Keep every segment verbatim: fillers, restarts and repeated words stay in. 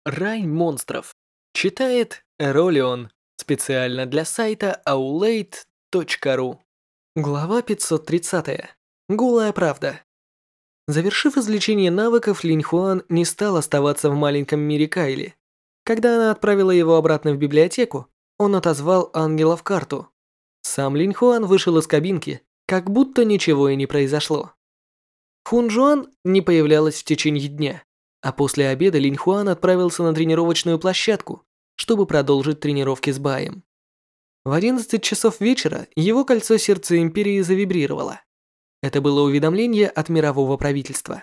Рай монстров. Читает Эролион. Специально для сайта аулейт точка ру. Глава пятьсот тридцать. Голая правда. Завершив излечение навыков, Линь Хуан не стал оставаться в маленьком мире Кайли. Когда она отправила его обратно в библиотеку, он отозвал ангела в карту. Сам Линь Хуан вышел из кабинки, как будто ничего и не произошло. Хун Жуан не появлялась в течение дня, а после обеда Линь Хуан отправился на тренировочную площадку, чтобы продолжить тренировки с Баем. В одиннадцать часов вечера его кольцо сердца Империи завибрировало. Это было уведомление от мирового правительства.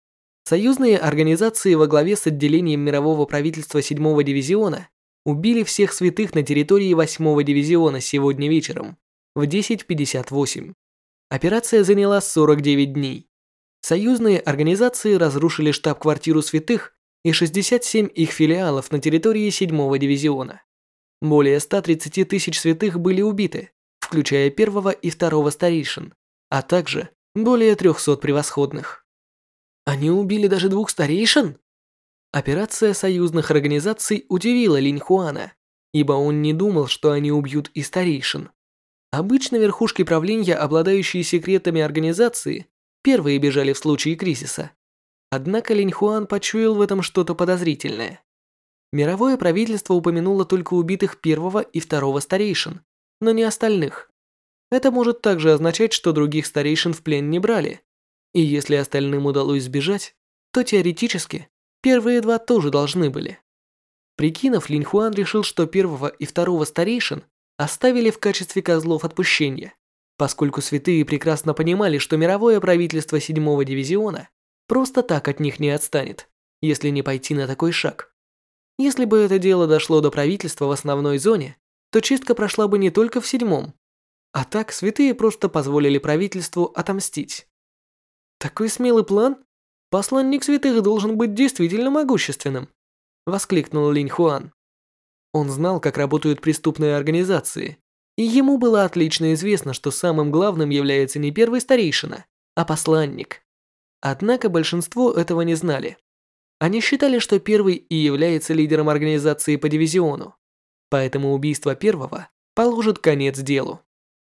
Союзные организации во главе с отделением мирового правительства седьмого дивизиона убили всех святых на территории восьмого дивизиона сегодня вечером в десять пятьдесят восемь. Операция заняла сорок девять дней. Союзные организации разрушили штаб-квартиру святых и шестьдесят семь их филиалов на территории седьмого дивизиона. Более ста тридцати тысяч святых были убиты, включая первого и второго старейшин, а также более трёхсот превосходных. Они убили даже двух старейшин? Операция союзных организаций удивила Линь Хуана, ибо он не думал, что они убьют и старейшин. Обычно верхушки правления, обладающие секретами организации, первые бежали в случае кризиса. Однако Линь Хуан почуял в этом что-то подозрительное. Мировое правительство упомянуло только убитых первого и второго старейшин, но не остальных. Это может также означать, что других старейшин в плен не брали. И если остальным удалось сбежать, то теоретически первые два тоже должны были. Прикинув, Линь Хуан решил, что первого и второго старейшин оставили в качестве козлов отпущения, поскольку святые прекрасно понимали, что мировое правительство седьмого дивизиона просто так от них не отстанет, если не пойти на такой шаг. Если бы это дело дошло до правительства в основной зоне, то чистка прошла бы не только в седьмом, а так святые просто позволили правительству отомстить. Такой смелый план? Посланник святых должен быть действительно могущественным, воскликнул Линь Хуан. Он знал, как работают преступные организации, и ему было отлично известно, что самым главным является не первый старейшина, а посланник. Однако большинство этого не знали. Они считали, что первый и является лидером организации по дивизиону, поэтому убийство первого положит конец делу.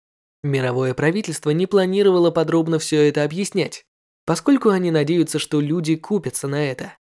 Мировое правительство не планировало подробно все это объяснять, поскольку они надеются, что люди купятся на это.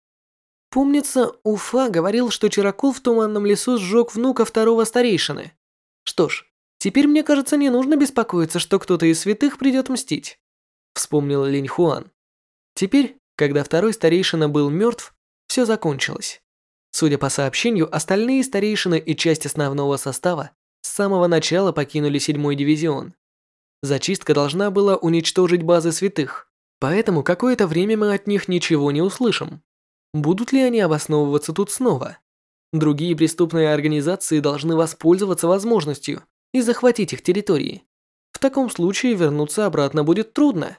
Помнится, Уфа говорил, что Чиракул в туманном лесу сжег внука второго старейшины. Что ж, теперь мне кажется, не нужно беспокоиться, что кто-то из святых придет мстить, вспомнил Линь Хуан. Теперь, когда второй старейшина был мертв, все закончилось. Судя по сообщению, остальные старейшины и часть основного состава с самого начала покинули седьмой дивизион. Зачистка должна была уничтожить базы святых, поэтому какое-то время мы от них ничего не услышим. Будут ли они обосновываться тут снова? Другие преступные организации должны воспользоваться возможностью и захватить их территории. В таком случае вернуться обратно будет трудно.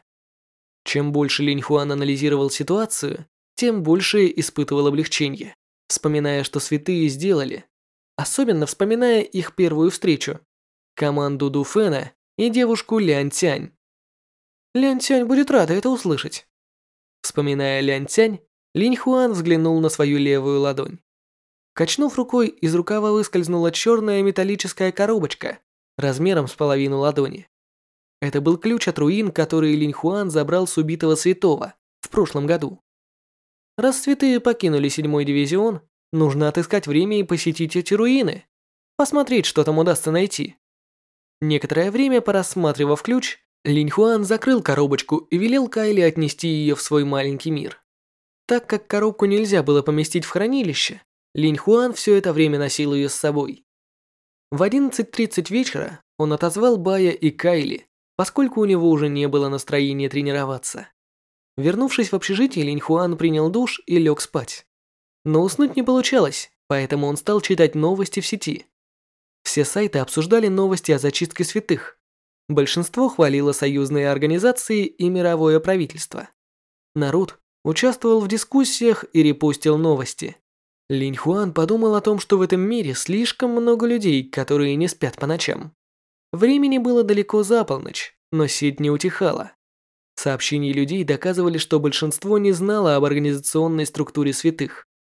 Чем больше Линь Хуан анализировал ситуацию, тем больше испытывал облегчение, вспоминая, что святые сделали, особенно вспоминая их первую встречу, команду Ду Фэна и девушку Лян Цянь. Лян Цянь будет рада это услышать. Вспоминая Лян Цянь, Линь Хуан взглянул на свою левую ладонь. Качнув рукой, из рукава выскользнула черная металлическая коробочка размером с половину ладони. Это был ключ от руин, который Линь Хуан забрал с убитого святого в прошлом году. Раз святые покинули седьмой дивизион, нужно отыскать время и посетить эти руины, посмотреть, что там удастся найти. Некоторое время, порассматривав ключ, Линь Хуан закрыл коробочку и велел Кайли отнести ее в свой маленький мир. Так как коробку нельзя было поместить в хранилище, Линь Хуан все это время носил ее с собой. В одиннадцать тридцать вечера он отозвал Бая и Кайли, поскольку у него уже не было настроения тренироваться. Вернувшись в общежитие, Линь Хуан принял душ и лег спать. Но уснуть не получалось, поэтому он стал читать новости в сети. Все сайты обсуждали новости о зачистке святых. Большинство хвалило союзные организации и мировое правительство. Народ участвовал в дискуссиях и репостил новости. Линь Хуан подумал о том, что в этом мире слишком много людей, которые не спят по ночам. Времени было далеко за полночь, но сеть не утихала. Сообщения людей доказывали, что большинство не знало об организационной структуре святых.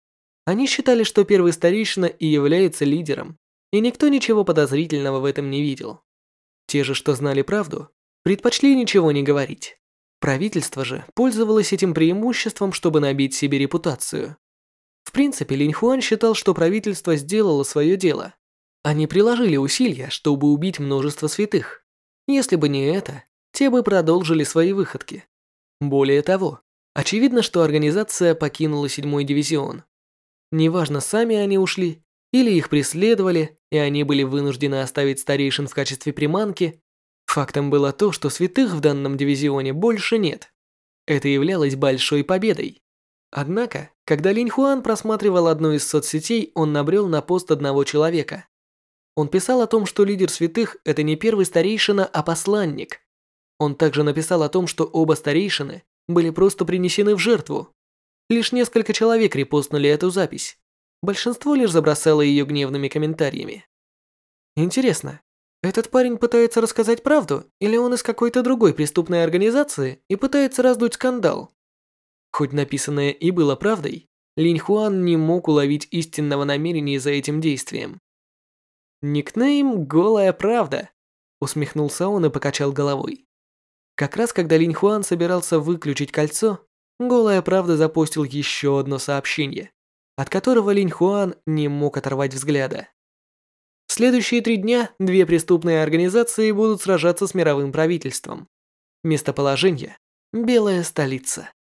Они считали, что первый старейшина и является лидером, и никто ничего подозрительного в этом не видел. Те же, что знали правду, предпочли ничего не говорить. Правительство же пользовалось этим преимуществом, чтобы набить себе репутацию. В принципе, Линь Хуан считал, что правительство сделало свое дело. Они приложили усилия, чтобы убить множество святых. Если бы не это, те бы продолжили свои выходки. Более того, очевидно, что организация покинула седьмой дивизион. Неважно, сами они ушли, или их преследовали, и они были вынуждены оставить старейшин в качестве приманки, фактом было то, что святых в данном дивизионе больше нет. Это являлось большой победой. Однако, когда Линь Хуан просматривал одну из соцсетей, он набрел на пост одного человека. Он писал о том, что лидер святых – это не первый старейшина, а посланник. Он также написал о том, что оба старейшины были просто принесены в жертву. Лишь несколько человек репостнули эту запись. Большинство лишь забросало ее гневными комментариями. Интересно, этот парень пытается рассказать правду, или он из какой-то другой преступной организации и пытается раздуть скандал? Хоть написанное и было правдой, Линь Хуан не мог уловить истинного намерения за этим действием. «Никнейм «Голая правда», — усмехнулся он и покачал головой. Как раз когда Линь Хуан собирался выключить кольцо, Голая правда запостил еще одно сообщение, от которого Линь Хуан не мог оторвать взгляда. В следующие три дня две преступные организации будут сражаться с мировым правительством. Местоположение – Белая столица.